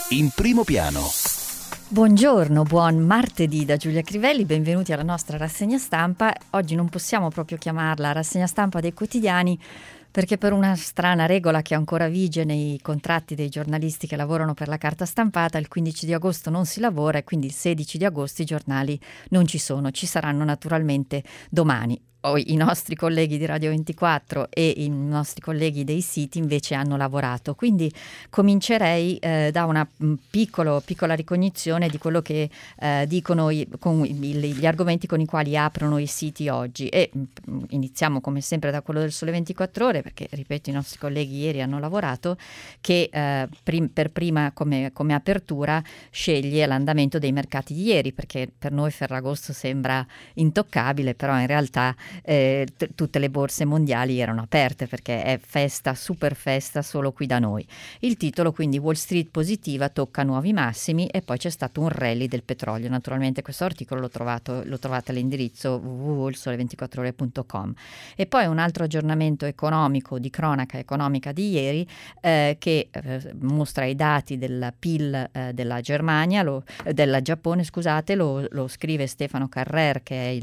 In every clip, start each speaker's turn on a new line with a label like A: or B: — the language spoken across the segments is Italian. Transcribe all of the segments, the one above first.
A: In primo piano.
B: Buongiorno, buon martedì da Giulia Crivelli, benvenuti alla nostra rassegna stampa. Oggi non possiamo proprio chiamarla rassegna stampa dei quotidiani perché per una strana regola che ancora vige nei contratti dei giornalisti che lavorano per la carta stampata, il 15 di agosto non si lavora e quindi il 16 di agosto i giornali non ci sono, ci saranno naturalmente domani. I nostri colleghi di Radio 24 e i nostri colleghi dei siti invece hanno lavorato, quindi comincerei da una piccola ricognizione di quello che dicono gli argomenti con i quali aprono i siti oggi e iniziamo come sempre da quello del Sole 24 Ore perché, ripeto, i nostri colleghi ieri hanno lavorato, che per prima come apertura sceglie l'andamento dei mercati di ieri, perché per noi Ferragosto sembra intoccabile, però in realtà tutte le borse mondiali erano aperte perché è festa, super festa solo qui da noi. Il titolo quindi: Wall Street positiva, tocca nuovi massimi, e poi c'è stato un rally del petrolio. Naturalmente questo articolo lo trovate all'indirizzo www.sole24ore.com. E poi un altro aggiornamento economico, di cronaca economica di ieri, che mostra i dati del PIL della Germania, della Giappone, scusate, lo scrive Stefano Carrer, che è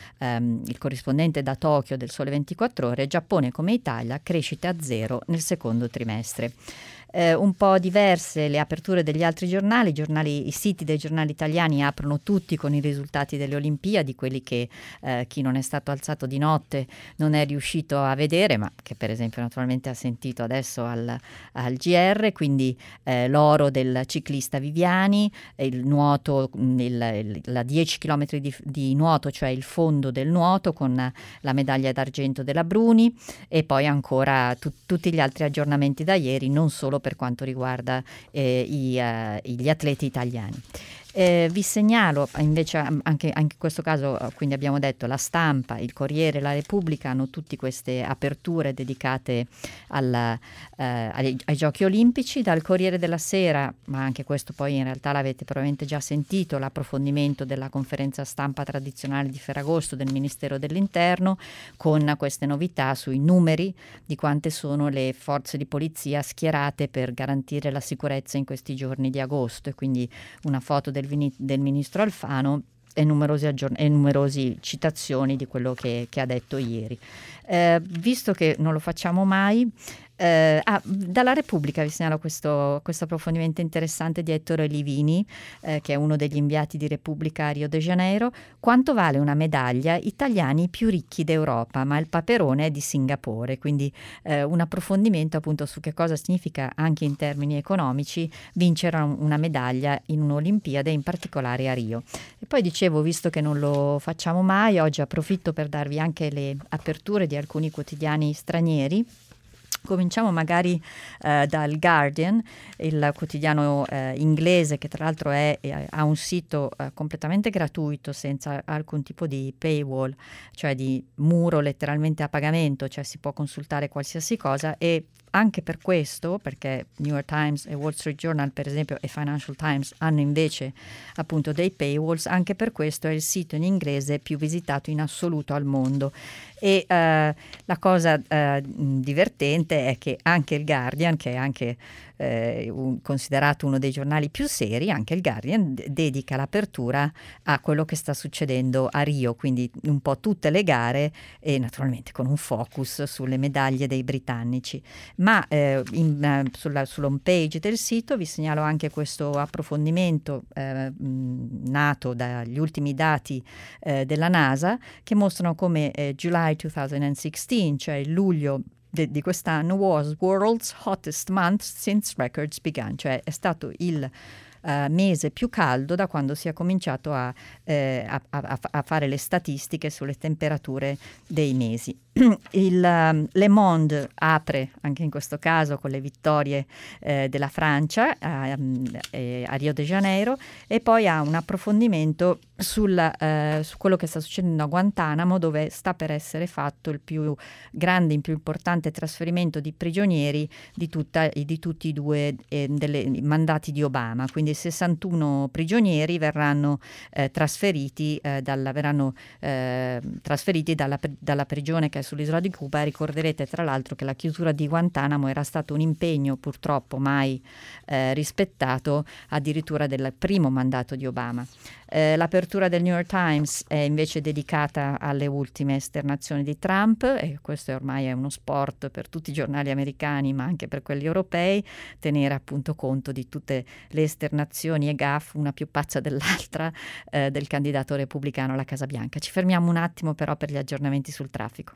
B: il corrispondente da Tokyo del Sole 24 Ore. Giappone come Italia, crescita a zero nel secondo trimestre. Un po' diverse le aperture degli altri giornali. I siti dei giornali italiani aprono tutti con i risultati delle Olimpiadi, quelli che chi non è stato alzato di notte non è riuscito a vedere, ma che per esempio naturalmente ha sentito adesso al GR. Quindi l'oro del ciclista Viviani, il nuoto, la 10 km di nuoto, cioè il fondo del nuoto, con la medaglia d'argento della Bruni, e poi ancora tutti gli altri aggiornamenti da ieri, non solo per quanto riguarda gli atleti italiani. Vi segnalo invece anche in questo caso, quindi abbiamo detto La Stampa, il Corriere, la Repubblica hanno tutte queste aperture dedicate ai Giochi Olimpici. Dal Corriere della Sera, ma anche questo poi in realtà l'avete probabilmente già sentito, l'approfondimento della conferenza stampa tradizionale di Ferragosto del Ministero dell'Interno, con queste novità sui numeri di quante sono le forze di polizia schierate per garantire la sicurezza in questi giorni di agosto, e quindi una foto del ministro Alfano e numerosi citazioni di quello che ha detto ieri. Visto che non lo facciamo mai, dalla Repubblica vi segnalo questo approfondimento interessante di Ettore Livini, che è uno degli inviati di Repubblica a Rio de Janeiro. Quanto vale una medaglia? Italiani più ricchi d'Europa, ma il Paperone è di Singapore. Quindi un approfondimento appunto su che cosa significa anche in termini economici vincere una medaglia in un'Olimpiade, in particolare a Rio. E poi dicevo, visto che non lo facciamo mai, oggi approfitto per darvi anche le aperture di alcuni quotidiani stranieri. Cominciamo magari dal Guardian, il quotidiano inglese, che tra l'altro ha un sito completamente gratuito, senza alcun tipo di paywall, cioè di muro letteralmente a pagamento, cioè si può consultare qualsiasi cosa. E anche per questo, perché New York Times e Wall Street Journal per esempio e Financial Times hanno invece appunto dei paywalls, anche per questo è il sito in inglese più visitato in assoluto al mondo. E la cosa divertente è che anche il Guardian, che è anche considerato uno dei giornali più seri, anche il Guardian dedica l'apertura a quello che sta succedendo a Rio, quindi un po' tutte le gare e naturalmente con un focus sulle medaglie dei britannici. Ma sull'home page del sito vi segnalo anche questo approfondimento nato dagli ultimi dati della NASA, che mostrano come July 2016, cioè il luglio di quest'anno, was world's hottest month since records began, cioè è stato il mese più caldo da quando si è cominciato a fare le statistiche sulle temperature dei mesi. Le Monde apre anche in questo caso con le vittorie della Francia a Rio de Janeiro, e poi ha un approfondimento su quello che sta succedendo a Guantanamo, dove sta per essere fatto il più grande, il più importante trasferimento di prigionieri di tutti i due dei mandati di Obama. Quindi 61 prigionieri verranno trasferiti dalla prigione che è sull'isola di Cuba. Ricorderete tra l'altro che la chiusura di Guantanamo era stato un impegno purtroppo mai rispettato addirittura del primo mandato di Obama. L'apertura del New York Times è invece dedicata alle ultime esternazioni di Trump, e questo ormai è uno sport per tutti i giornali americani ma anche per quelli europei, tenere appunto conto di tutte le esternazioni e gaffe, una più pazza dell'altra, del candidato repubblicano alla Casa Bianca. Ci fermiamo un attimo però per gli aggiornamenti sul traffico.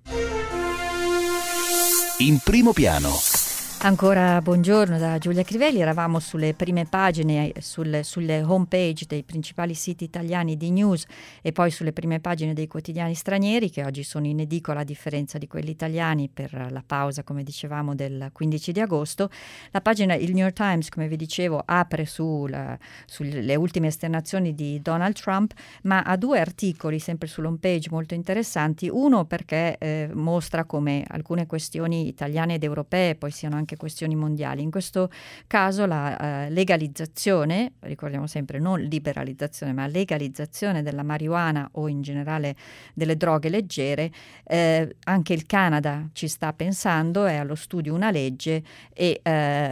A: In primo piano.
B: Ancora buongiorno da Giulia Crivelli. Eravamo sulle prime pagine, sulle home page dei principali siti italiani di news e poi sulle prime pagine dei quotidiani stranieri, che oggi sono in edicola a differenza di quelli italiani per la pausa, come dicevamo, del 15 di agosto. La pagina, il New York Times, come vi dicevo, apre sulle ultime esternazioni di Donald Trump, ma ha due articoli sempre sull'home page molto interessanti. Uno perché mostra come alcune questioni italiane ed europee poi siano anche questioni mondiali. In questo caso la legalizzazione, ricordiamo sempre non liberalizzazione ma legalizzazione della marijuana o in generale delle droghe leggere, anche il Canada ci sta pensando, è allo studio una legge e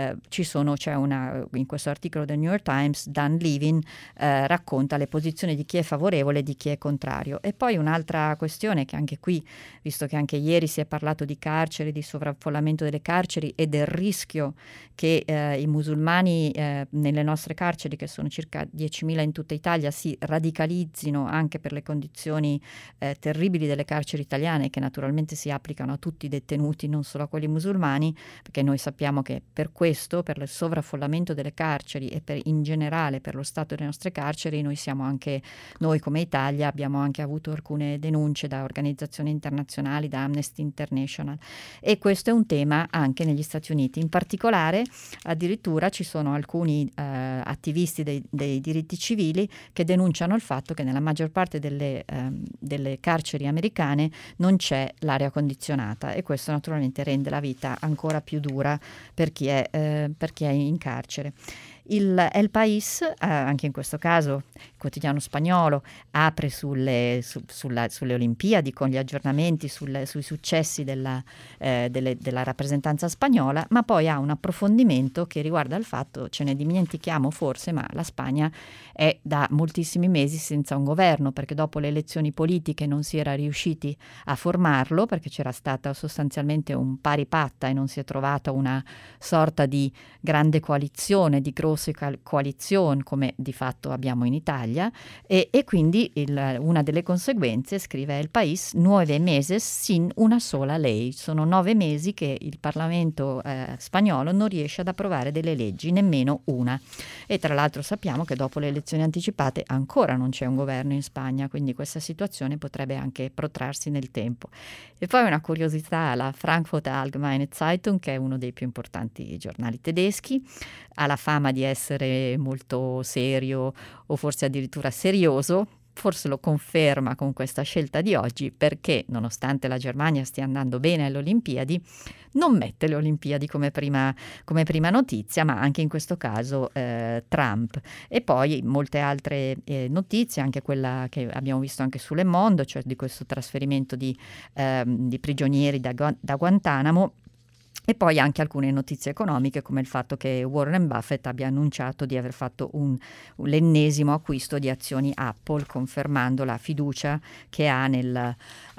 B: in questo articolo del New York Times Dan Levin racconta le posizioni di chi è favorevole e di chi è contrario. E poi un'altra questione che anche qui, visto che anche ieri si è parlato di carceri, di sovraffollamento delle carceri e del rischio che i musulmani nelle nostre carceri, che sono circa 10.000 in tutta Italia, si radicalizzino anche per le condizioni terribili delle carceri italiane, che naturalmente si applicano a tutti i detenuti, non solo a quelli musulmani, perché noi sappiamo che per questo, per il sovraffollamento delle carceri e in generale per lo stato delle nostre carceri, noi come Italia abbiamo anche avuto alcune denunce da organizzazioni internazionali, da Amnesty International, e questo è un tema anche negli Stati Uniti. In particolare addirittura ci sono alcuni attivisti dei diritti civili che denunciano il fatto che nella maggior parte delle carceri americane non c'è l'aria condizionata, e questo naturalmente rende la vita ancora più dura per chi è in carcere. El País, anche in questo caso il quotidiano spagnolo, apre sulle Olimpiadi con gli aggiornamenti sui successi della rappresentanza spagnola, ma poi ha un approfondimento che riguarda il fatto, ce ne dimentichiamo forse, ma la Spagna è da moltissimi mesi senza un governo, perché dopo le elezioni politiche non si era riusciti a formarlo, perché c'era stata sostanzialmente un pari patta e non si è trovata una sorta di grande coalizione, di grosse coalizioni come di fatto abbiamo in Italia, e quindi una delle conseguenze, scrive El País, 9 meses sin una sola ley. Sono 9 mesi che il Parlamento spagnolo non riesce ad approvare delle leggi, nemmeno una. E tra l'altro sappiamo che dopo le elezioni anticipate ancora non c'è un governo in Spagna, quindi questa situazione potrebbe anche protrarsi nel tempo. E poi una curiosità: la Frankfurter Allgemeine Zeitung, che è uno dei più importanti giornali tedeschi, ha la fama di essere molto serio o forse addirittura serioso. Forse lo conferma con questa scelta di oggi, perché nonostante la Germania stia andando bene alle Olimpiadi, non mette le Olimpiadi come prima notizia, ma anche in questo caso Trump. E poi molte altre notizie, anche quella che abbiamo visto anche su Le Monde, cioè di questo trasferimento di prigionieri da Guantanamo. E poi anche alcune notizie economiche, come il fatto che Warren Buffett abbia annunciato di aver fatto l'ennesimo acquisto di azioni Apple, confermando la fiducia che ha nel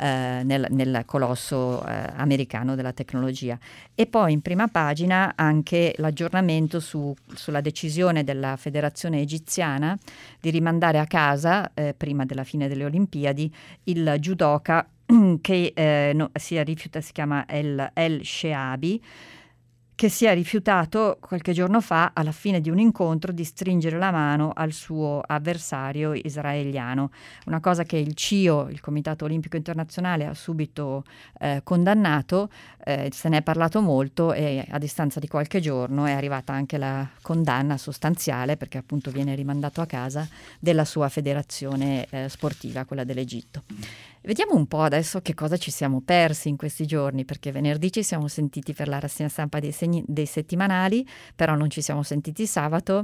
B: colosso americano della tecnologia. E poi in prima pagina anche l'aggiornamento sulla decisione della Federazione Egiziana di rimandare a casa, prima della fine delle Olimpiadi, il judoka che si chiama El Sheabi, che si è rifiutato qualche giorno fa, alla fine di un incontro, di stringere la mano al suo avversario israeliano. Una cosa che il CIO, il Comitato Olimpico Internazionale, ha subito condannato. Se ne è parlato molto e a distanza di qualche giorno è arrivata anche la condanna sostanziale, perché appunto viene rimandato a casa, della sua federazione sportiva, quella dell'Egitto. Vediamo un po' adesso che cosa ci siamo persi in questi giorni, perché venerdì ci siamo sentiti per la rassegna stampa dei settimanali, però non ci siamo sentiti sabato,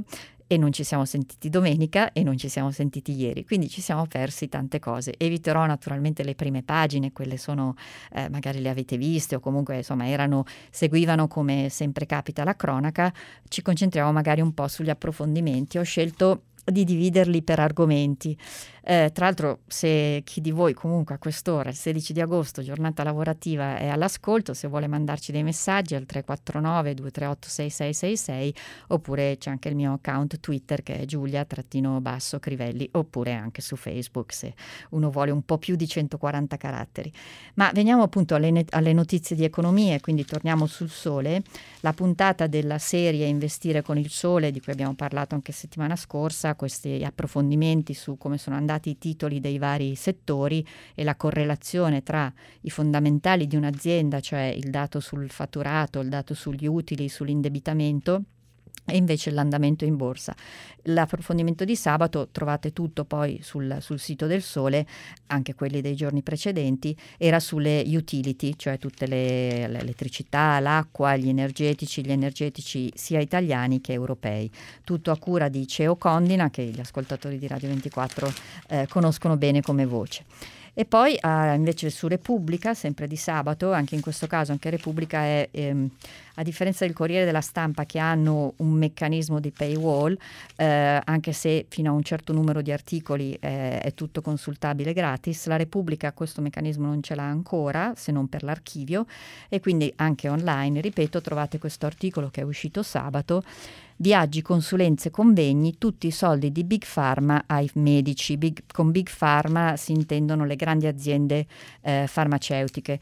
B: e non ci siamo sentiti domenica e non ci siamo sentiti ieri, quindi ci siamo persi tante cose. Eviterò naturalmente le prime pagine, quelle sono magari le avete viste o comunque insomma seguivano come sempre capita la cronaca. Ci concentriamo magari un po' sugli approfondimenti. Ho scelto di dividerli per argomenti. Tra l'altro, se chi di voi comunque a quest'ora, il 16 di agosto, giornata lavorativa, è all'ascolto, se vuole mandarci dei messaggi al 349 238 6666, oppure c'è anche il mio account Twitter che è Giulia_Crivelli, oppure anche su Facebook se uno vuole un po' più di 140 caratteri. Ma veniamo appunto alle notizie di economia, quindi torniamo sul sole. La puntata della serie Investire con il sole, di cui abbiamo parlato anche settimana scorsa, questi approfondimenti su come sono andati i titoli dei vari settori e la correlazione tra i fondamentali di un'azienda, cioè il dato sul fatturato, il dato sugli utili, sull'indebitamento, e invece l'andamento in borsa. L'approfondimento di sabato trovate tutto poi sul sito del Sole, anche quelli dei giorni precedenti, era sulle utility, cioè tutte l'elettricità, l'acqua, gli energetici sia italiani che europei. Tutto a cura di Ceo Condina, che gli ascoltatori di Radio 24 conoscono bene come voce. E poi invece su Repubblica, sempre di sabato, anche in questo caso anche Repubblica è, a differenza del Corriere della Stampa che hanno un meccanismo di paywall, anche se fino a un certo numero di articoli è tutto consultabile gratis, la Repubblica questo meccanismo non ce l'ha ancora, se non per l'archivio, e quindi anche online, ripeto, trovate questo articolo che è uscito sabato. Viaggi, consulenze, convegni, tutti i soldi di Big Pharma ai medici. Con Big Pharma si intendono le grandi aziende farmaceutiche.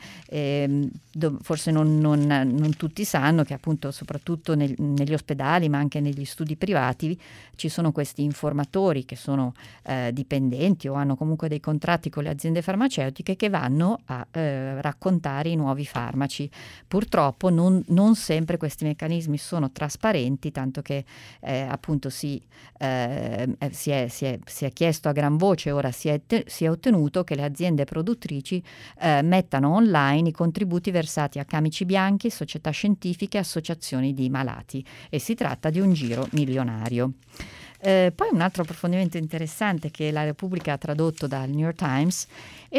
B: Forse non tutti sanno che appunto soprattutto negli ospedali ma anche negli studi privati ci sono questi informatori che sono dipendenti o hanno comunque dei contratti con le aziende farmaceutiche che vanno a raccontare i nuovi farmaci. Purtroppo non sempre questi meccanismi sono trasparenti, tanto che appunto si è chiesto a gran voce, ora si è ottenuto che le aziende produttrici mettano online i contributi versati a camici bianchi, società scientifiche, associazioni di malati, e si tratta di un giro milionario. Poi un altro approfondimento interessante che la Repubblica ha tradotto dal New York Times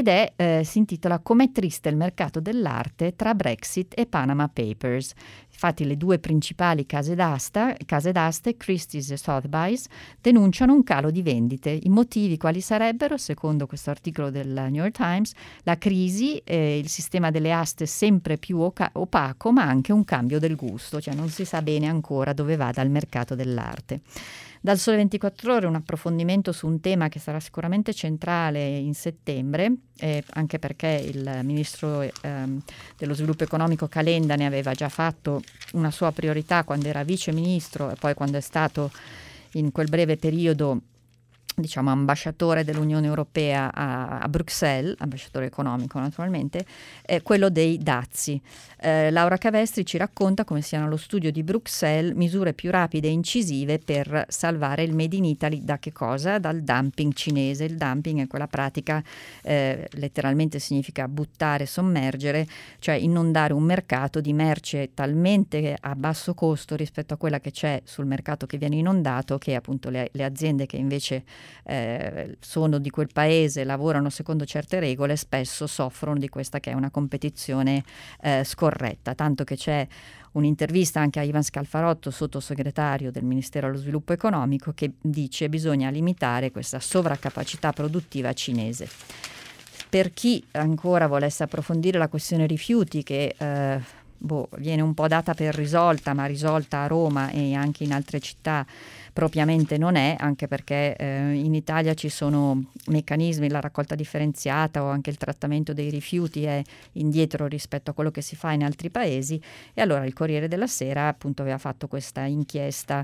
B: si intitola "Com'è triste il mercato dell'arte tra Brexit e Panama Papers". Infatti le due principali case d'aste, Christie's e Sotheby's, denunciano un calo di vendite. I motivi quali sarebbero? Secondo questo articolo del New York Times, la crisi, il sistema delle aste sempre più opaco, ma anche un cambio del gusto, cioè non si sa bene ancora dove vada il mercato dell'arte. Dal Sole 24 Ore un approfondimento su un tema che sarà sicuramente centrale in settembre, anche perché il ministro dello sviluppo economico Calenda ne aveva già fatto una sua priorità quando era vice ministro e poi quando è stato in quel breve periodo diciamo ambasciatore dell'Unione Europea a Bruxelles, ambasciatore economico naturalmente, quello dei dazi. Laura Cavestri ci racconta come siano allo studio di Bruxelles misure più rapide e incisive per salvare il Made in Italy da che cosa? Dal dumping cinese. Il dumping è quella pratica, letteralmente significa buttare, sommergere, cioè inondare un mercato di merce talmente a basso costo rispetto a quella che c'è sul mercato che viene inondato, che appunto le aziende che invece sono di quel paese, lavorano secondo certe regole, spesso soffrono di questa che è una competizione scorretta, tanto che c'è un'intervista anche a Ivan Scalfarotto, sottosegretario del Ministero dello Sviluppo Economico, che dice che bisogna limitare questa sovraccapacità produttiva cinese. Per chi ancora volesse approfondire la questione rifiuti, che viene un po' data per risolta, ma risolta a Roma e anche in altre città propriamente non è, anche perché in Italia ci sono meccanismi, la raccolta differenziata o anche il trattamento dei rifiuti è indietro rispetto a quello che si fa in altri paesi, e allora il Corriere della Sera appunto aveva fatto questa inchiesta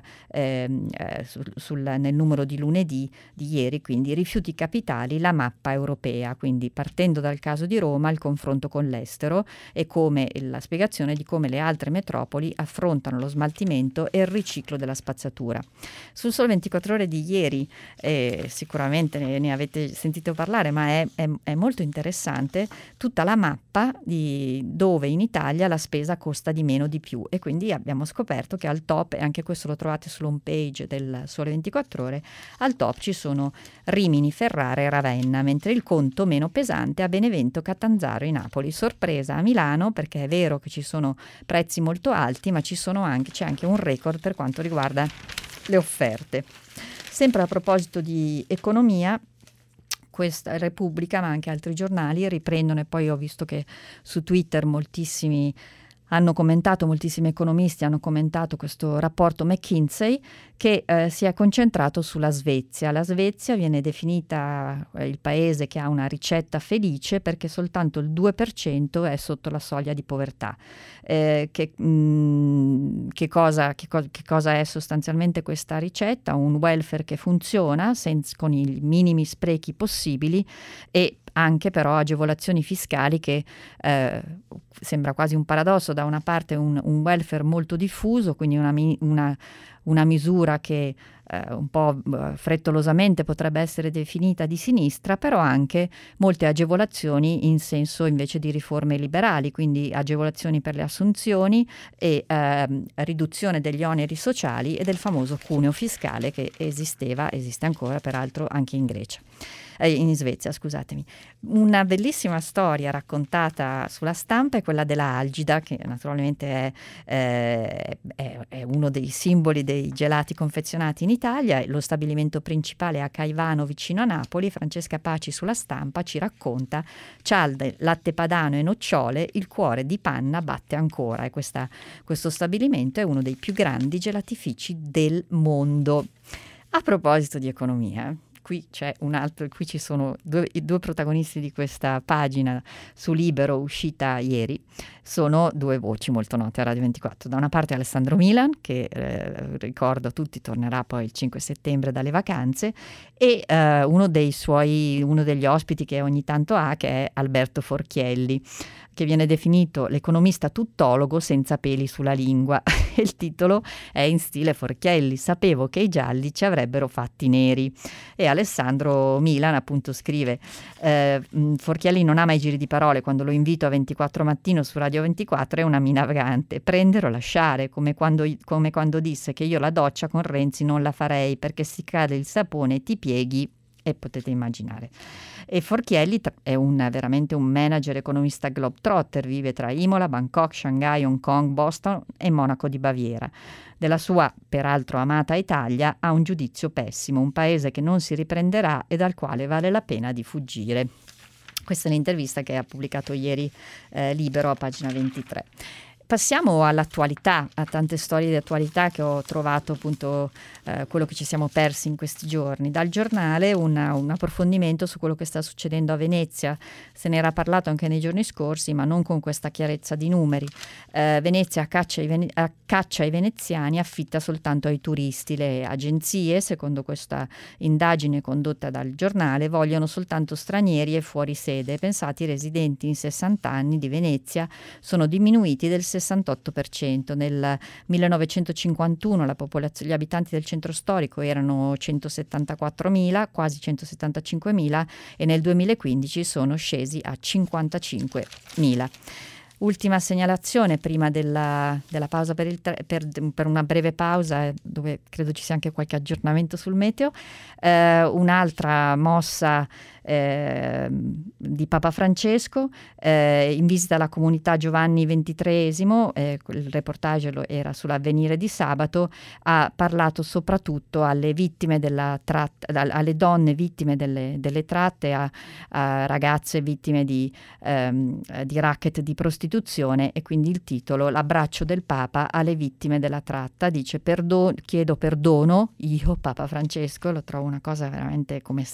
B: nel numero di lunedì di ieri, quindi rifiuti capitali, la mappa europea, quindi partendo dal caso di Roma, il confronto con l'estero e come la spiegazione descrizione di come le altre metropoli affrontano lo smaltimento e il riciclo della spazzatura. Sul Sole 24 Ore di ieri, sicuramente ne avete sentito parlare, ma è molto interessante tutta la mappa di dove in Italia la spesa costa di meno di più, e quindi abbiamo scoperto che al top, e anche questo lo trovate sull'home page del Sole 24 Ore, al top ci sono Rimini, Ferrara e Ravenna, mentre il conto meno pesante a Benevento, Catanzaro e Napoli. Sorpresa a Milano, perché è vero che ci sono prezzi molto alti, ma c'è anche un record per quanto riguarda le offerte. Sempre a proposito di economia, questa Repubblica, ma anche altri giornali riprendono, e poi ho visto che su Twitter moltissimi economisti hanno commentato questo rapporto McKinsey che si è concentrato sulla Svezia. La Svezia viene definita il paese che ha una ricetta felice perché soltanto il 2% è sotto la soglia di povertà. Che cosa è sostanzialmente questa ricetta? Un welfare che funziona con i minimi sprechi possibili, e anche però agevolazioni fiscali che sembra quasi un paradosso: da una parte un welfare molto diffuso, quindi una misura che un po' frettolosamente potrebbe essere definita di sinistra, però anche molte agevolazioni in senso invece di riforme liberali, quindi agevolazioni per le assunzioni e riduzione degli oneri sociali e del famoso cuneo fiscale che esiste ancora peraltro anche in Svezia, scusatemi. Una bellissima storia raccontata sulla stampa è quella della Algida, che naturalmente è uno dei simboli dei gelati confezionati in Italia, lo stabilimento principale è a Caivano vicino a Napoli. Francesca Paci sulla stampa ci racconta: cialde, latte padano e nocciole, il cuore di panna batte ancora, e questo stabilimento è uno dei più grandi gelatifici del mondo. A proposito di economia, qui ci sono i due protagonisti di questa pagina su Libero uscita ieri, sono due voci molto note a Radio 24. Da una parte Alessandro Milan, che ricordo a tutti tornerà poi il 5 settembre dalle vacanze, e uno degli ospiti che ogni tanto ha, che è Alberto Forchielli, che viene definito l'economista tuttologo senza peli sulla lingua. Il titolo è in stile Forchielli: sapevo che i gialli ci avrebbero fatti neri. E Alessandro Milan appunto scrive: Forchielli non ama i giri di parole, quando lo invito a 24 mattino su Radio 24 è una mina vagante, prendere o lasciare, come quando disse che io la doccia con Renzi non la farei perché si cade il sapone, ti pieghi, e potete immaginare. E Forchielli è veramente un manager economista globetrotter, vive tra Imola, Bangkok, Shanghai, Hong Kong, Boston e Monaco di Baviera. Della sua peraltro amata Italia ha un giudizio pessimo, un paese che non si riprenderà e dal quale vale la pena di fuggire. Questa è l'intervista che ha pubblicato ieri Libero a pagina 23. Passiamo all'attualità, a tante storie di attualità che ho trovato, appunto quello che ci siamo persi in questi giorni. Dal giornale un approfondimento su quello che sta succedendo a Venezia. Se ne era parlato anche nei giorni scorsi, ma non con questa chiarezza di numeri. Venezia caccia i veneziani, affitta soltanto ai turisti. Le agenzie, secondo questa indagine condotta dal giornale, vogliono soltanto stranieri e fuori sede. Pensate, i residenti in 60 anni di Venezia sono diminuiti del 68%. Nel 1951 gli abitanti del centro storico erano 174.000, quasi 175.000, e nel 2015 sono scesi a 55.000. Ultima segnalazione prima della pausa per una breve pausa, dove credo ci sia anche qualche aggiornamento sul meteo. Un'altra mossa di Papa Francesco, in visita alla comunità Giovanni XXIII, il reportage era sull'Avvenire di sabato, ha parlato soprattutto alle vittime della tratta, alle donne vittime delle tratte, a ragazze vittime di racket di prostituzione, e quindi il titolo: l'abbraccio del Papa alle vittime della tratta. Dice: chiedo perdono, io, Papa Francesco. Lo trovo una cosa veramente, come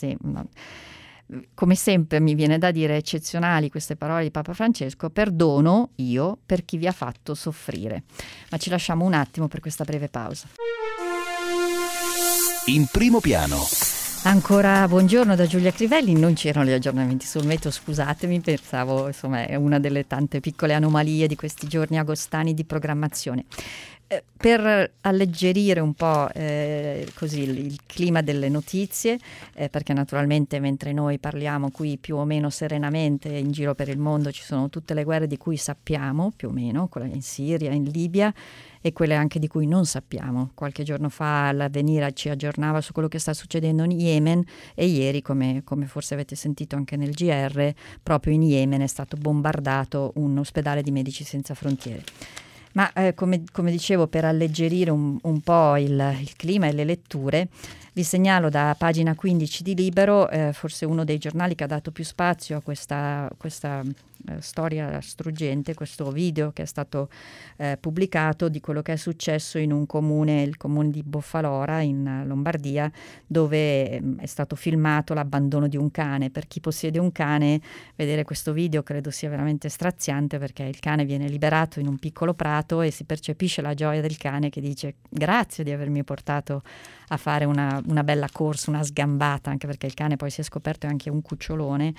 B: sempre mi viene da dire, eccezionali queste parole di Papa Francesco. Perdono io per chi vi ha fatto soffrire. Ma ci lasciamo un attimo per questa breve pausa.
A: In primo piano.
B: Ancora buongiorno da Giulia Crivelli, non c'erano gli aggiornamenti sul meteo, scusatemi, pensavo, insomma, è una delle tante piccole anomalie di questi giorni agostani di programmazione. Per alleggerire un po' così il clima delle notizie, perché naturalmente mentre noi parliamo qui più o meno serenamente, in giro per il mondo ci sono tutte le guerre di cui sappiamo, più o meno, quella in Siria, in Libia, e quelle anche di cui non sappiamo. Qualche giorno fa l'Avvenire ci aggiornava su quello che sta succedendo in Yemen, e ieri, come forse avete sentito anche nel GR, proprio in Yemen è stato bombardato un ospedale di Medici Senza Frontiere. Ma come dicevo, per alleggerire un po' il clima e le letture, vi segnalo da pagina 15 di Libero, forse uno dei giornali che ha dato più spazio a questa storia struggente, questo video che è stato pubblicato di quello che è successo in un comune, il comune di Boffalora in Lombardia, dove è stato filmato l'abbandono di un cane. Per chi possiede un cane, vedere questo video credo sia veramente straziante, perché il cane viene liberato in un piccolo prato e si percepisce la gioia del cane che dice: grazie di avermi portato a fare una bella corsa, una sgambata, anche perché il cane poi si è scoperto è anche un cucciolone,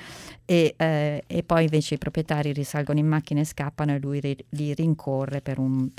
B: e poi invece i proprietari risalgono in macchina e scappano, e lui li rincorre per un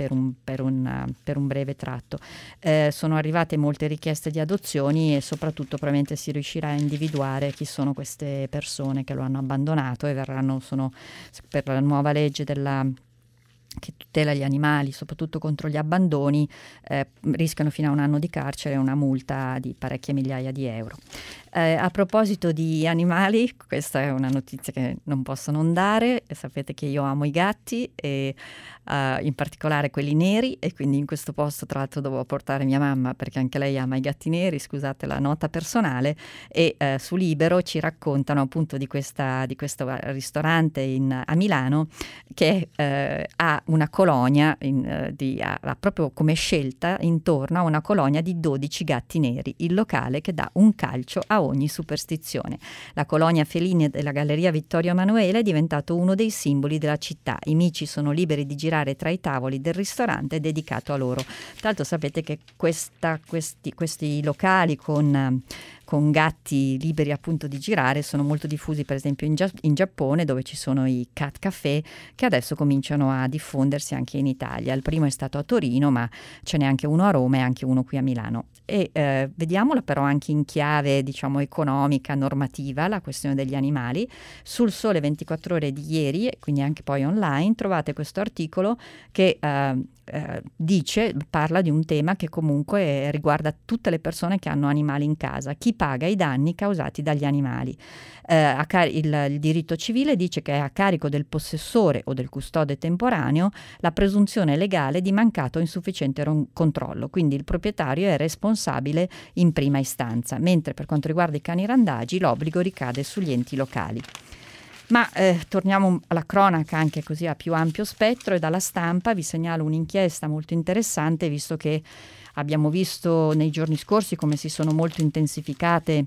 B: breve tratto. Sono arrivate molte richieste di adozioni, e soprattutto probabilmente si riuscirà a individuare chi sono queste persone che lo hanno abbandonato, e verranno, per la nuova legge che tutela gli animali, soprattutto contro gli abbandoni, rischiano fino a 1 anno di carcere e una multa di parecchie migliaia di euro. A proposito di animali, questa è una notizia che non posso non dare. Sapete che io amo i gatti, e in particolare quelli neri, e quindi in questo posto tra l'altro dovevo portare mia mamma, perché anche lei ama i gatti neri, scusate la nota personale, e su Libero ci raccontano appunto di questo ristorante a Milano che ha una colonia, ha proprio come scelta intorno a una colonia di 12 gatti neri, il locale che dà un calcio a ogni superstizione. La colonia felina della Galleria Vittorio Emanuele è diventato uno dei simboli della città. I mici sono liberi di girare tra i tavoli del ristorante dedicato a loro. Tra l'altro sapete che questi locali con gatti liberi appunto di girare sono molto diffusi, per esempio in Giappone, dove ci sono i cat café, che adesso cominciano a diffondersi anche in Italia. Il primo è stato a Torino, ma ce n'è anche uno a Roma e anche uno qui a Milano. E vediamola però anche in chiave, diciamo, economica, normativa, la questione degli animali. Sul Sole 24 Ore di ieri, e quindi anche poi online, trovate questo articolo che parla di un tema che comunque riguarda tutte le persone che hanno animali in casa. Chi paga i danni causati dagli animali? Il diritto civile dice che è a carico del possessore o del custode temporaneo la presunzione legale di mancato o insufficiente controllo, quindi il proprietario è responsabile in prima istanza, mentre per quanto riguarda i cani randagi l'obbligo ricade sugli enti locali. Ma torniamo alla cronaca anche così a più ampio spettro, e dalla Stampa vi segnalo un'inchiesta molto interessante, visto che abbiamo visto nei giorni scorsi come si sono molto intensificati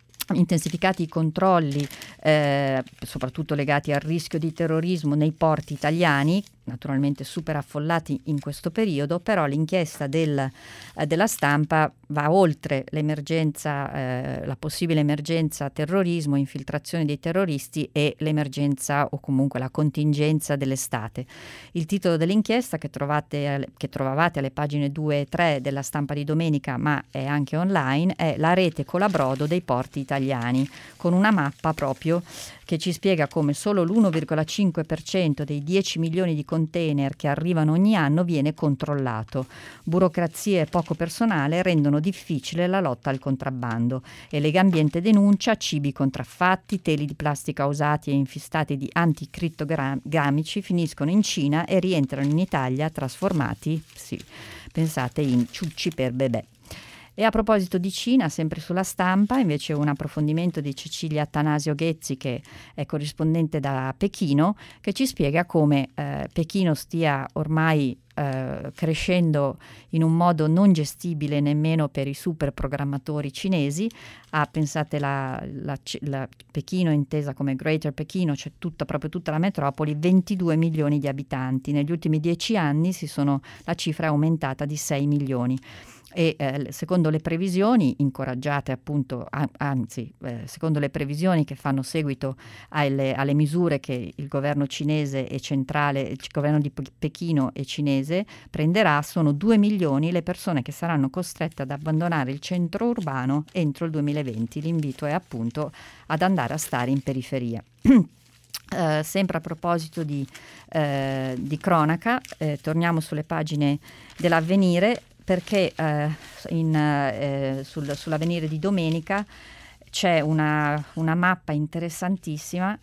B: i controlli, soprattutto legati al rischio di terrorismo nei porti italiani, naturalmente super affollati in questo periodo. Però l'inchiesta della Stampa va oltre l'emergenza, la possibile emergenza terrorismo, infiltrazione dei terroristi, e l'emergenza o comunque la contingenza dell'estate. Il titolo dell'inchiesta, che trovavate alle pagine 2 e 3 della Stampa di domenica, ma è anche online, è La rete colabrodo dei porti italiani, con una mappa proprio che ci spiega come solo l'1,5% dei 10 milioni di container che arrivano ogni anno viene controllato. Burocrazia e poco personale rendono difficile la lotta al contrabbando, e Legambiente denuncia cibi contraffatti, teli di plastica usati e infistati di anticrittogamici finiscono in Cina e rientrano in Italia trasformati, sì, pensate, in ciucci per bebè. E a proposito di Cina, sempre sulla Stampa, invece un approfondimento di Cecilia Attanasio Ghezzi, che è corrispondente da Pechino, che ci spiega come Pechino stia ormai crescendo in un modo non gestibile nemmeno per i super programmatori cinesi. Pensate la Pechino intesa come Greater Pechino, cioè proprio tutta la metropoli, 22 milioni di abitanti. Negli ultimi 10 anni la cifra è aumentata di 6 milioni. e secondo le previsioni incoraggiate appunto, secondo le previsioni che fanno seguito alle misure che il governo cinese e centrale, il governo di Pechino e cinese prenderà, sono 2 milioni le persone che saranno costrette ad abbandonare il centro urbano entro il 2020. L'invito è appunto ad andare a stare in periferia. Sempre a proposito di cronaca, torniamo sulle pagine dell'Avvenire, perché sull'Avvenire di domenica c'è una mappa interessantissima,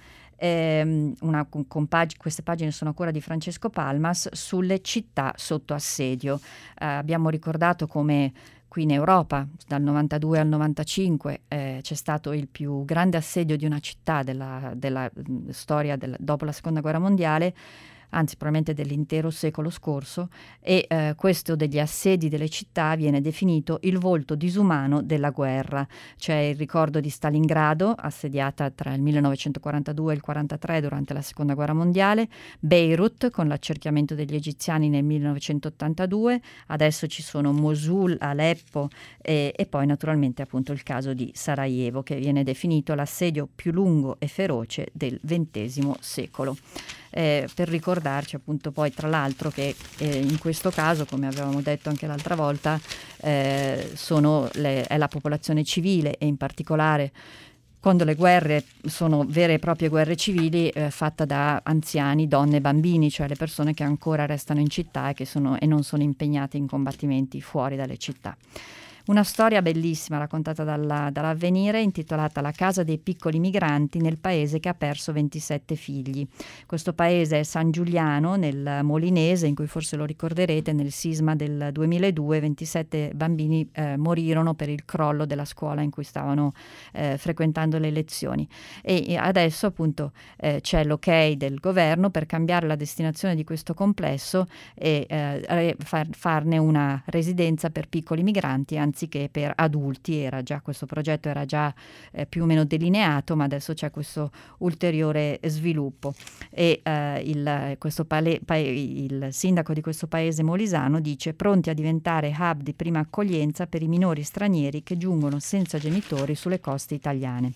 B: queste pagine sono a cura di Francesco Palmas, sulle città sotto assedio. Abbiamo ricordato come qui in Europa dal 92 al 95 c'è stato il più grande assedio di una città della storia dopo la Seconda Guerra Mondiale, anzi probabilmente dell'intero secolo scorso, e questo degli assedi delle città viene definito il volto disumano della guerra. C'è il ricordo di Stalingrado, assediata tra il 1942 e il 1943 durante la Seconda Guerra Mondiale, Beirut con l'accerchiamento degli egiziani nel 1982, adesso ci sono Mosul, Aleppo e poi naturalmente appunto il caso di Sarajevo, che viene definito l'assedio più lungo e feroce del XX secolo. Per ricordarci appunto poi tra l'altro che in questo caso, come avevamo detto anche l'altra volta, è la popolazione civile, e in particolare quando le guerre sono vere e proprie guerre civili, fatta da anziani, donne e bambini, cioè le persone che ancora restano in città e non sono impegnate in combattimenti fuori dalle città. Una storia bellissima raccontata dall'Avvenire, intitolata La casa dei piccoli migranti nel paese che ha perso 27 figli. Questo paese è San Giuliano, nel Molinese, in cui forse lo ricorderete, nel sisma del 2002 27 bambini morirono per il crollo della scuola in cui stavano frequentando le lezioni. E adesso appunto c'è l'ok del governo per cambiare la destinazione di questo complesso e farne una residenza per piccoli migranti, anziché per adulti. Questo progetto era già più o meno delineato, ma adesso c'è questo ulteriore sviluppo. E il sindaco di questo paese molisano dice: pronti a diventare hub di prima accoglienza per i minori stranieri che giungono senza genitori sulle coste italiane.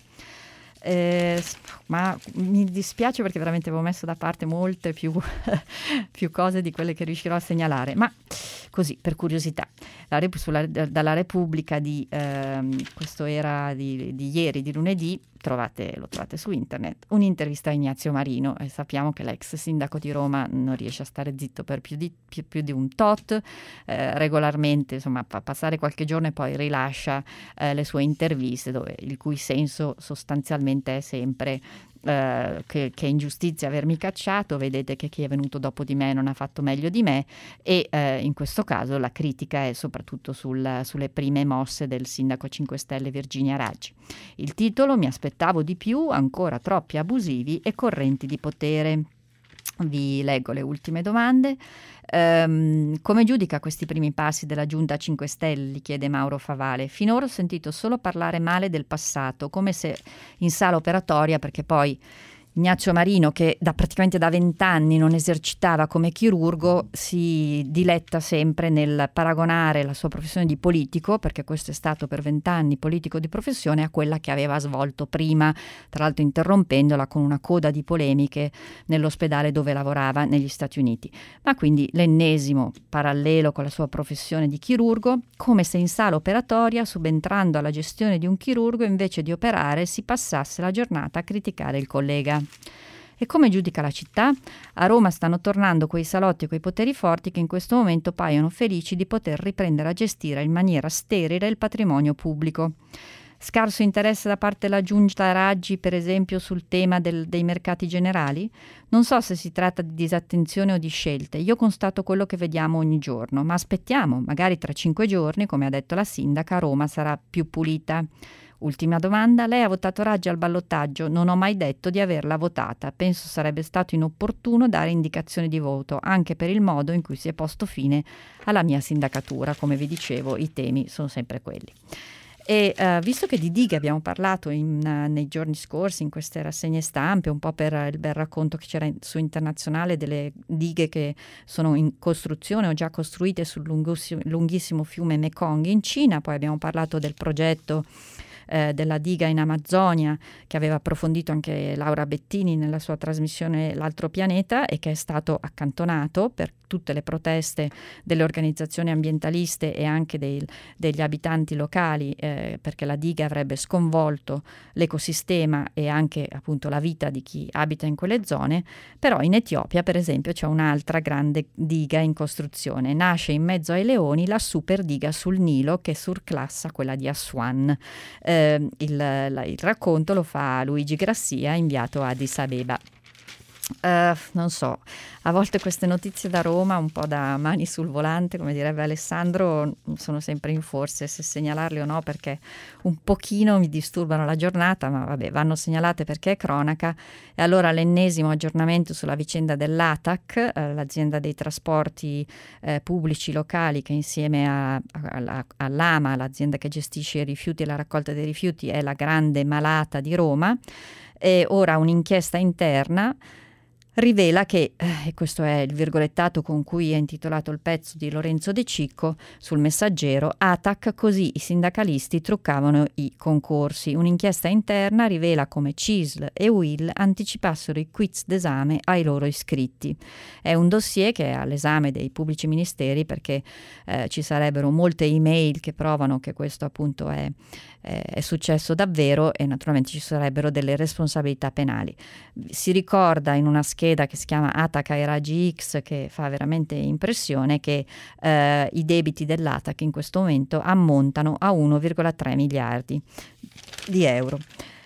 B: Ma mi dispiace perché veramente avevo messo da parte molte più cose di quelle che riuscirò a segnalare, ma così per curiosità. Dalla Repubblica questo era di ieri, di lunedì, lo trovate su internet, un'intervista a Ignazio Marino, e sappiamo che l'ex sindaco di Roma non riesce a stare zitto per più di un tot, regolarmente, insomma, fa passare qualche giorno e poi rilascia le sue interviste, il cui senso sostanzialmente è sempre che è ingiustizia avermi cacciato, vedete che chi è venuto dopo di me non ha fatto meglio di me, e in questo caso la critica è soprattutto sulle prime mosse del sindaco 5 Stelle Virginia Raggi. Il titolo: mi aspettavo di più, ancora troppi abusivi e correnti di potere. Vi leggo le ultime domande. Come giudica questi primi passi della giunta 5 Stelle? Gli chiede Mauro Favale. Finora ho sentito solo parlare male del passato, come se in sala operatoria, perché poi Ignazio Marino, che praticamente da 20 anni non esercitava come chirurgo, si diletta sempre nel paragonare la sua professione di politico, perché questo è stato per 20 anni politico di professione, a quella che aveva svolto prima, tra l'altro interrompendola con una coda di polemiche nell'ospedale dove lavorava negli Stati Uniti. Ma quindi l'ennesimo parallelo con la sua professione di chirurgo, come se in sala operatoria, subentrando alla gestione di un chirurgo, invece di operare si passasse la giornata a criticare il collega. E come giudica la città? A Roma stanno tornando quei salotti e quei poteri forti che in questo momento paiono felici di poter riprendere a gestire in maniera sterile il patrimonio pubblico. Scarso interesse da parte della giunta Raggi, per esempio, sul tema dei mercati generali? Non so se si tratta di disattenzione o di scelte, io constato quello che vediamo ogni giorno, ma aspettiamo, magari tra 5 giorni, come ha detto la sindaca, Roma sarà più pulita. Ultima domanda: lei ha votato Raggi al ballottaggio? Non ho mai detto di averla votata. Penso sarebbe stato inopportuno dare indicazioni di voto, anche per il modo in cui si è posto fine alla mia sindacatura. Come vi dicevo, i temi sono sempre quelli. E visto che di dighe abbiamo parlato nei giorni scorsi, in queste rassegne stampe, un po' per il bel racconto che c'era su Internazionale delle dighe che sono in costruzione o già costruite sul lunghissimo fiume Mekong in Cina, poi abbiamo parlato del progetto della diga in Amazzonia che aveva approfondito anche Laura Bettini nella sua trasmissione L'altro pianeta e che è stato accantonato per tutte le proteste delle organizzazioni ambientaliste e anche degli abitanti locali, perché la diga avrebbe sconvolto l'ecosistema e anche appunto la vita di chi abita in quelle zone. Però in Etiopia, per esempio, c'è un'altra grande diga in costruzione. Nasce in mezzo ai leoni la super diga sul Nilo che surclassa quella di Aswan. Il racconto lo fa Luigi Grassia, inviato a Addis Abeba. Non so, a volte queste notizie da Roma, un po' da mani sul volante, come direbbe Alessandro, sono sempre in forse se segnalarle o no, perché un pochino mi disturbano la giornata, ma vabbè, vanno segnalate perché è cronaca. E allora l'ennesimo aggiornamento sulla vicenda dell'ATAC, l'azienda dei trasporti pubblici locali che insieme all'AMA, l'azienda che gestisce i rifiuti e la raccolta dei rifiuti, è la grande malata di Roma. E ora un'inchiesta interna rivela che, e questo è il virgolettato con cui è intitolato il pezzo di Lorenzo De Cicco sul Messaggero, ATAC, così i sindacalisti truccavano i concorsi. Un'inchiesta interna rivela come CISL e UIL anticipassero i quiz d'esame ai loro iscritti. È un dossier che è all'esame dei pubblici ministeri perché ci sarebbero molte email che provano che questo appunto è successo davvero e naturalmente ci sarebbero delle responsabilità penali. Si ricorda in una scheda che si chiama ATAC ai raggi X, che fa veramente impressione, che i debiti dell'ATAC in questo momento ammontano a 1,3 miliardi di euro.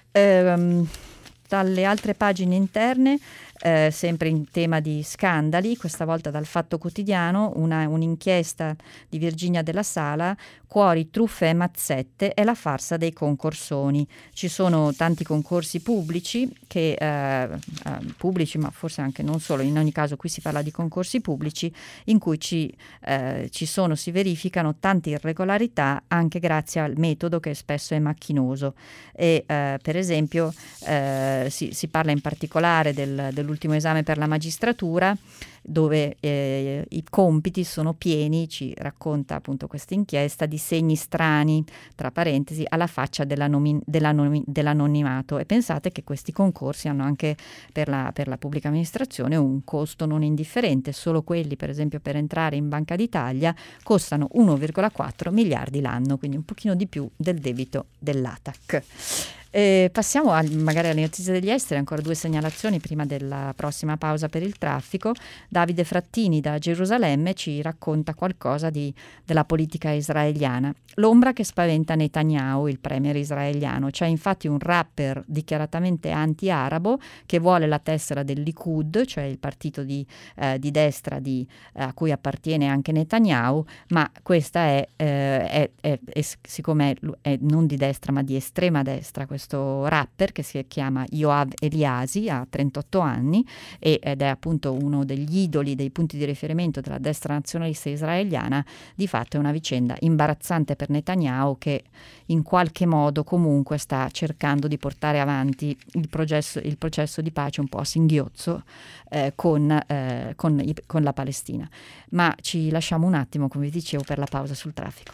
B: Dalle altre pagine interne, sempre in tema di scandali, questa volta dal Fatto Quotidiano, un'inchiesta di Virginia Della Sala, cuori, truffe e mazzette è la farsa dei concorsoni. Ci sono tanti concorsi pubblici, pubblici ma forse anche non solo, in ogni caso qui si parla di concorsi pubblici, in cui si verificano tante irregolarità anche grazie al metodo che spesso è macchinoso. E per esempio si parla in particolare dell'ultimo esame per la magistratura, dove i compiti sono pieni, ci racconta appunto questa inchiesta, di segni strani, tra parentesi, alla faccia dell'anonimato. E pensate che questi concorsi hanno anche per la pubblica amministrazione un costo non indifferente. Solo quelli, per esempio, per entrare in Banca d'Italia costano 1,4 miliardi l'anno, quindi un pochino di più del debito dell'ATAC. Passiamo magari alle notizie degli esteri, ancora 2 segnalazioni prima della prossima pausa per il traffico. Davide Frattini da Gerusalemme ci racconta qualcosa della politica israeliana. L'ombra che spaventa Netanyahu, il premier israeliano. C'è infatti un rapper dichiaratamente anti-arabo che vuole la tessera del Likud, cioè il partito di destra a cui appartiene anche Netanyahu, ma questa è siccome è non di destra ma di estrema destra, questo rapper che si chiama Yoav Eliasi, ha 38 anni ed è appunto uno degli idoli, dei punti di riferimento della destra nazionalista israeliana. Di fatto è una vicenda imbarazzante per Netanyahu, che in qualche modo comunque sta cercando di portare avanti il processo di pace un po' a singhiozzo con la Palestina. Ma ci lasciamo un attimo, come vi dicevo, per la pausa sul traffico.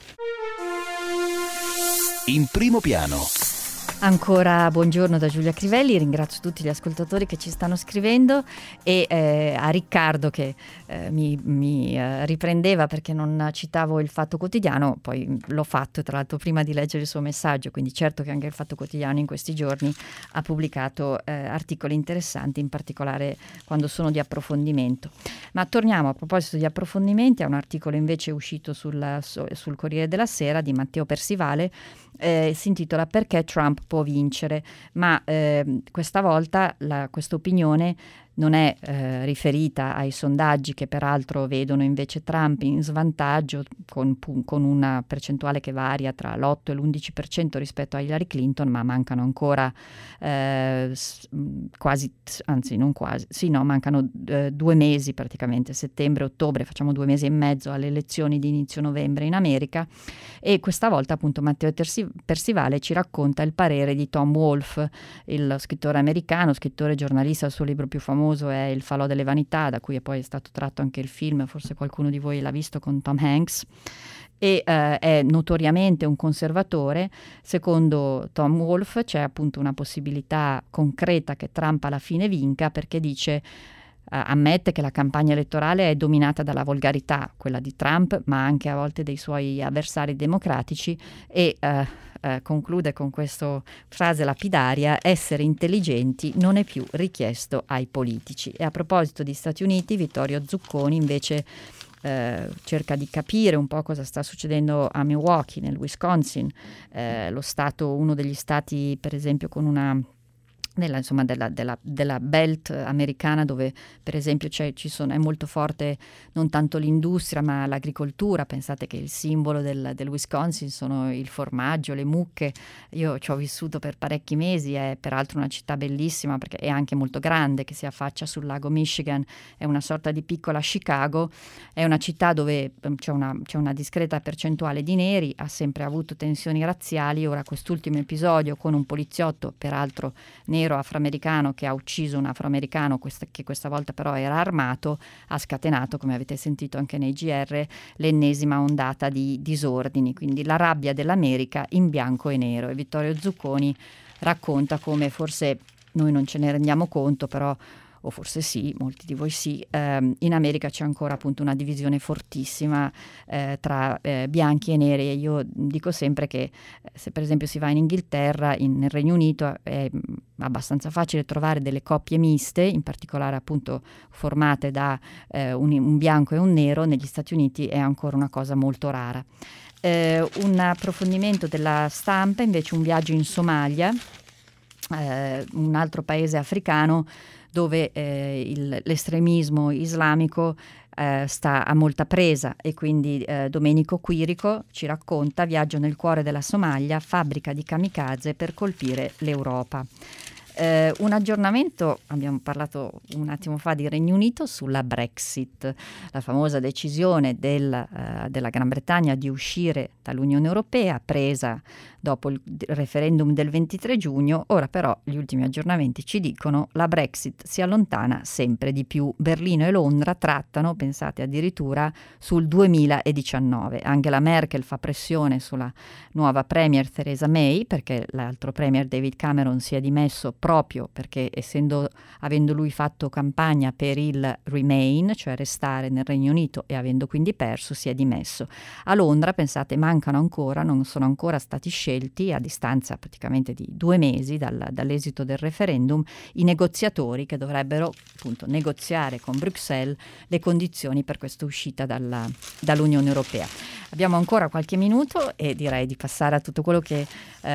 A: In primo piano.
B: Ancora buongiorno da Giulia Crivelli, ringrazio tutti gli ascoltatori che ci stanno scrivendo e a Riccardo che mi riprendeva perché non citavo il Fatto Quotidiano, poi l'ho fatto tra l'altro prima di leggere il suo messaggio, quindi certo che anche il Fatto Quotidiano in questi giorni ha pubblicato articoli interessanti, in particolare quando sono di approfondimento. Ma torniamo a proposito di approfondimenti a un articolo invece uscito sul Corriere della Sera di Matteo Persivale, si intitola Perché Trump può vincere, ma questa volta questa opinione non è riferita ai sondaggi che peraltro vedono invece Trump in svantaggio con una percentuale che varia tra l'8 e l'11% rispetto a Hillary Clinton, ma mancano ancora mancano 2 mesi praticamente, settembre, ottobre, facciamo 2 mesi e mezzo alle elezioni di inizio novembre in America, e questa volta appunto Matteo Persivale ci racconta il parere di Tom Wolfe, il scrittore americano, scrittore e giornalista. Il suo libro più famoso è Il falò delle vanità, da cui poi è stato tratto anche il film, forse qualcuno di voi l'ha visto, con Tom Hanks, e è notoriamente un conservatore. Secondo Tom Wolfe c'è appunto una possibilità concreta che Trump alla fine vinca, perché dice, ammette che la campagna elettorale è dominata dalla volgarità, quella di Trump, ma anche a volte dei suoi avversari democratici, e conclude con questa frase lapidaria: essere intelligenti non è più richiesto ai politici. E a proposito di Stati Uniti, Vittorio Zucconi invece cerca di capire un po' cosa sta succedendo a Milwaukee, nel Wisconsin, uno degli stati per esempio con una della belt americana, dove per esempio è molto forte non tanto l'industria ma l'agricoltura. Pensate che il simbolo del Wisconsin sono il formaggio, le mucche. Io ci ho vissuto per parecchi mesi, è peraltro una città bellissima perché è anche molto grande, che si affaccia sul lago Michigan, è una sorta di piccola Chicago, è una città dove c'è una discreta percentuale di neri, ha sempre avuto tensioni razziali. Ora quest'ultimo episodio con un poliziotto, peraltro nero, afroamericano, che ha ucciso un afroamericano, che questa volta però era armato, ha scatenato, come avete sentito anche nei GR, l'ennesima ondata di disordini, quindi la rabbia dell'America in bianco e nero. E Vittorio Zucconi racconta come, forse noi non ce ne rendiamo conto, però, o forse sì, molti di voi sì, in America c'è ancora appunto una divisione fortissima tra bianchi e neri. E io dico sempre che se per esempio si va in Inghilterra, nel Regno Unito, è abbastanza facile trovare delle coppie miste, in particolare appunto formate da un bianco e un nero. Negli Stati Uniti è ancora una cosa molto rara. Un approfondimento della stampa invece, un viaggio in Somalia, un altro paese africano dove l'estremismo islamico sta a molta presa, e quindi Domenico Quirico ci racconta: viaggio nel cuore della Somalia, fabbrica di kamikaze per colpire l'Europa. Un aggiornamento, abbiamo parlato un attimo fa di Regno Unito, sulla Brexit, la famosa decisione della Gran Bretagna di uscire dall'Unione Europea, presa dopo il referendum del 23 giugno. Ora però gli ultimi aggiornamenti ci dicono: la Brexit si allontana sempre di più. Berlino e Londra trattano, pensate, addirittura sul 2019. Angela Merkel fa pressione sulla nuova premier Theresa May, perché l'altro premier David Cameron si è dimesso proprio perché, avendo lui fatto campagna per il Remain, cioè restare nel Regno Unito, e avendo quindi perso, si è dimesso. A Londra, pensate, non sono ancora stati scelti, a distanza praticamente di 2 mesi dall'esito del referendum, i negoziatori che dovrebbero appunto negoziare con Bruxelles le condizioni per questa uscita dall'Unione Europea. Abbiamo ancora qualche minuto e direi di passare a tutto quello che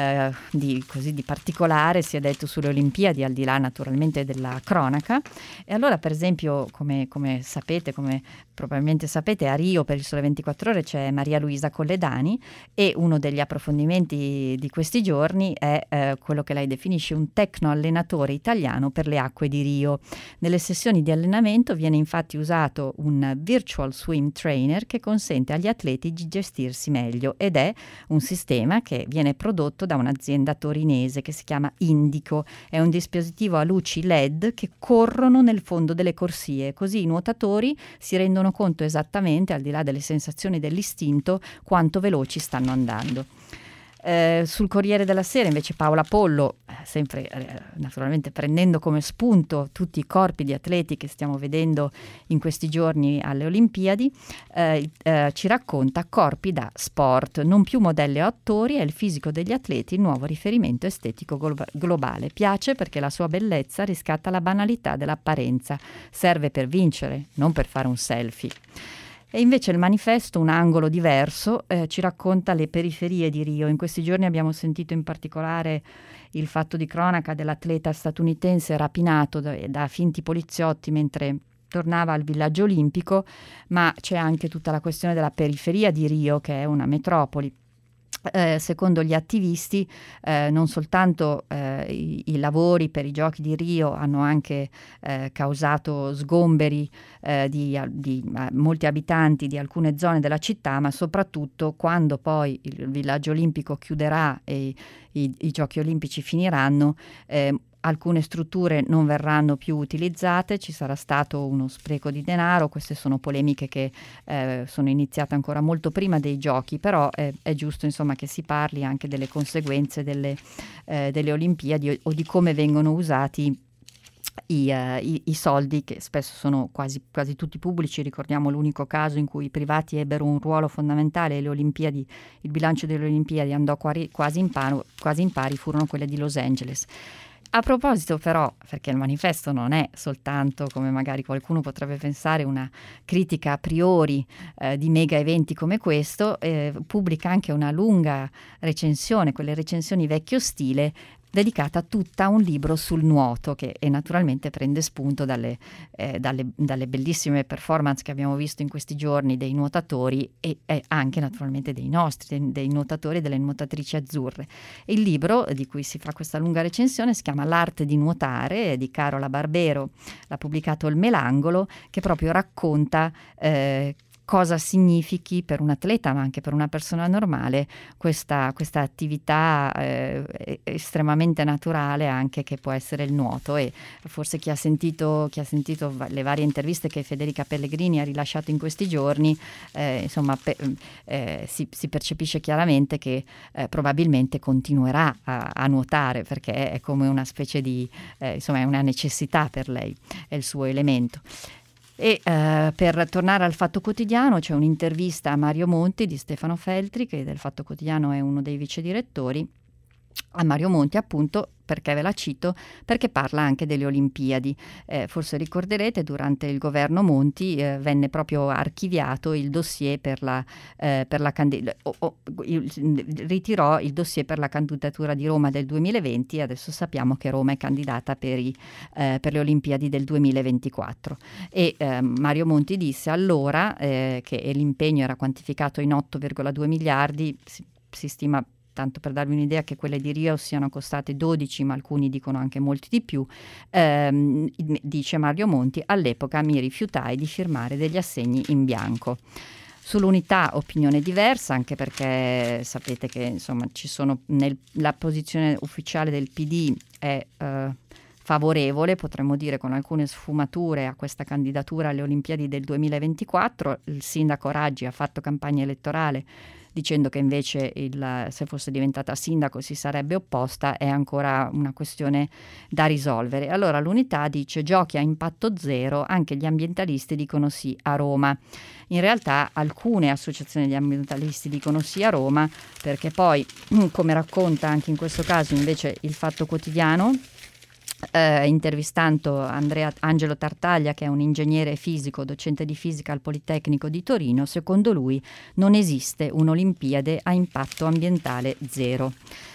B: di particolare si è detto sulle Olimpiadi, al di là naturalmente della cronaca. E allora, per esempio, come sapete, come probabilmente sapete, a Rio per il Sole 24 Ore c'è Maria Luisa Colledani, e uno degli approfondimenti di questi giorni è quello che lei definisce un tecno allenatore italiano per le acque di Rio. Nelle sessioni di allenamento viene infatti usato un virtual swim trainer che consente agli atleti di gestirsi meglio, ed è un sistema che viene prodotto da un'azienda torinese che si chiama Indico. È un dispositivo a luci LED che corrono nel fondo delle corsie, così i nuotatori si rendono conto esattamente, al di là delle sensazioni dell'istinto, quanto veloci stanno andando. Sul Corriere della Sera invece Paola Pollo, sempre naturalmente prendendo come spunto tutti i corpi di atleti che stiamo vedendo in questi giorni alle Olimpiadi, ci racconta: corpi da sport, non più modelli o attori, è il fisico degli atleti il nuovo riferimento estetico globale. Piace perché la sua bellezza riscatta la banalità dell'apparenza, serve per vincere, non per fare un selfie. E invece il manifesto, un angolo diverso, ci racconta le periferie di Rio. In questi giorni abbiamo sentito in particolare il fatto di cronaca dell'atleta statunitense rapinato da finti poliziotti mentre tornava al villaggio olimpico, ma c'è anche tutta la questione della periferia di Rio, che è una metropoli. Secondo gli attivisti, non soltanto i lavori per i giochi di Rio hanno anche causato sgomberi di molti abitanti di alcune zone della città, ma soprattutto quando poi il villaggio olimpico chiuderà e i giochi olimpici finiranno, alcune strutture non verranno più utilizzate, ci sarà stato uno spreco di denaro. Queste sono polemiche che sono iniziate ancora molto prima dei giochi, però è giusto insomma che si parli anche delle conseguenze delle Olimpiadi o di come vengono usati i soldi, che spesso sono quasi tutti pubblici. Ricordiamo l'unico caso in cui i privati ebbero un ruolo fondamentale e le Olimpiadi, il bilancio delle Olimpiadi andò quasi in pari, furono quelle di Los Angeles. A proposito però, perché il manifesto non è soltanto, come magari qualcuno potrebbe pensare, una critica a priori di mega eventi come questo, pubblica anche una lunga recensione, quelle recensioni vecchio stile, dedicata tutta a un libro sul nuoto che naturalmente prende spunto dalle bellissime performance che abbiamo visto in questi giorni dei nuotatori e anche naturalmente dei nostri, dei nuotatori e delle nuotatrici azzurre. Il libro di cui si fa questa lunga recensione si chiama L'arte di nuotare, è di Carola Barbero, l'ha pubblicato il Melangolo, che proprio racconta cosa significhi per un atleta, ma anche per una persona normale, questa attività estremamente naturale anche che può essere il nuoto. E forse chi ha sentito le varie interviste che Federica Pellegrini ha rilasciato in questi giorni, si percepisce chiaramente che probabilmente continuerà a nuotare, perché è come una specie di, è una necessità per lei, è il suo elemento. E per tornare al Fatto Quotidiano, c'è un'intervista a Mario Monti di Stefano Feltri, che del Fatto Quotidiano è uno dei vice direttori, a Mario Monti appunto, perché ve la cito, perché parla anche delle Olimpiadi. Forse ricorderete, durante il governo Monti venne proprio archiviato il dossier ritirò il dossier per la candidatura di Roma del 2020 e adesso sappiamo che Roma è candidata per le Olimpiadi del 2024. E Mario Monti disse allora che l'impegno era quantificato in 8,2 miliardi, si stima, tanto per darvi un'idea, che quelle di Rio siano costate 12, ma alcuni dicono anche molti di più. Dice Mario Monti: all'epoca mi rifiutai di firmare degli assegni in bianco. Sull'unità opinione diversa, anche perché sapete che insomma ci sono la posizione ufficiale del PD è favorevole, potremmo dire con alcune sfumature, a questa candidatura alle Olimpiadi del 2024. Il sindaco Raggi ha fatto campagna elettorale dicendo che invece se fosse diventata sindaco si sarebbe opposta. È ancora una questione da risolvere. Allora l'Unità dice: giochi a impatto zero, anche gli ambientalisti dicono sì a Roma. In realtà alcune associazioni di ambientalisti dicono sì a Roma, perché poi, come racconta anche in questo caso invece il Fatto Quotidiano, intervistando Angelo Tartaglia, che è un ingegnere fisico, docente di fisica al Politecnico di Torino, secondo lui non esiste un'Olimpiade a impatto ambientale zero.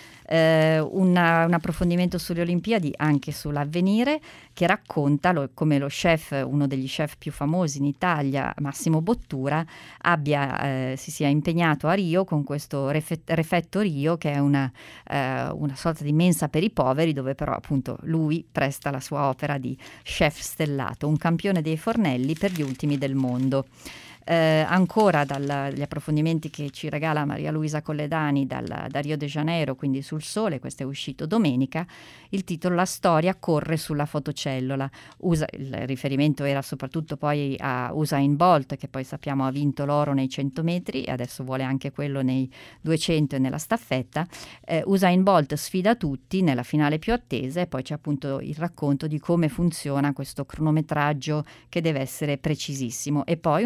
B: Un approfondimento sulle Olimpiadi anche sull'Avvenire, che racconta come uno degli chef più famosi in Italia, Massimo Bottura, si sia impegnato a Rio con questo Refetto Rio, che è una sorta di mensa per i poveri, dove però appunto lui presta la sua opera di chef stellato, un campione dei fornelli per gli ultimi del mondo. Ancora dagli approfondimenti che ci regala Maria Luisa Colledani da Rio de Janeiro, quindi sul Sole, questo è uscito domenica, il titolo La storia corre sulla fotocellula. Il riferimento era soprattutto poi a Usain Bolt, che poi sappiamo ha vinto l'oro nei 100 metri e adesso vuole anche quello nei 200 e nella staffetta. Usain Bolt sfida tutti nella finale più attesa, e poi c'è appunto il racconto di come funziona questo cronometraggio che deve essere precisissimo. E poi un altro approfondimento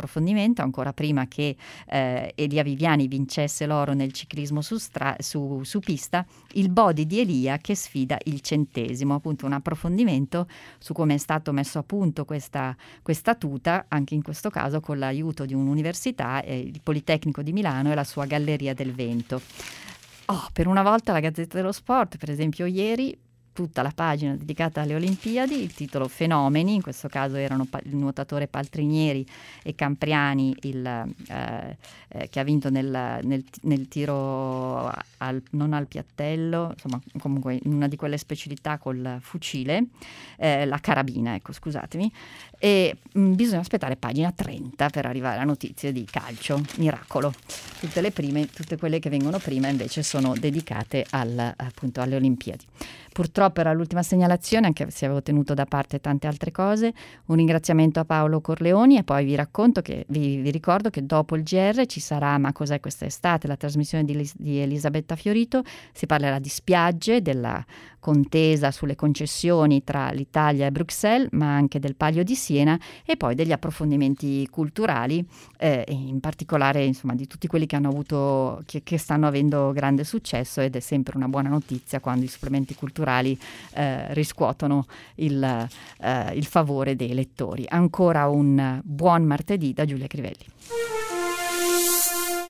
B: approfondimento, ancora prima che Elia Viviani vincesse l'oro nel ciclismo su pista, il body di Elia che sfida il 100°, appunto un approfondimento su come è stato messo a punto questa tuta, anche in questo caso con l'aiuto di un'università, il Politecnico di Milano e la sua Galleria del Vento. Per una volta la Gazzetta dello Sport, per esempio ieri, tutta la pagina dedicata alle Olimpiadi, il titolo Fenomeni, in questo caso erano il nuotatore Paltrinieri e Campriani che ha vinto nel tiro non al piattello, insomma comunque in una di quelle specialità col fucile, la carabina, ecco, scusatemi, e bisogna aspettare pagina 30 per arrivare a notizie di calcio, miracolo. Tutte quelle che vengono prima invece sono dedicate appunto alle Olimpiadi. Purtroppo era l'ultima segnalazione, anche se avevo tenuto da parte tante altre cose. Un ringraziamento a Paolo Corleoni, e poi vi ricordo che dopo il GR ci sarà Ma cos'è questa estate, la trasmissione di Elisabetta Fiorito. Si parlerà di spiagge, della contesa sulle concessioni tra l'Italia e Bruxelles, ma anche del Palio di Siena, e poi degli approfondimenti culturali, in particolare insomma di tutti quelli che hanno avuto, che stanno avendo grande successo, ed è sempre una buona notizia quando i supplementi culturali riscuotono il favore dei lettori. Ancora un buon martedì da Giulia Crivelli.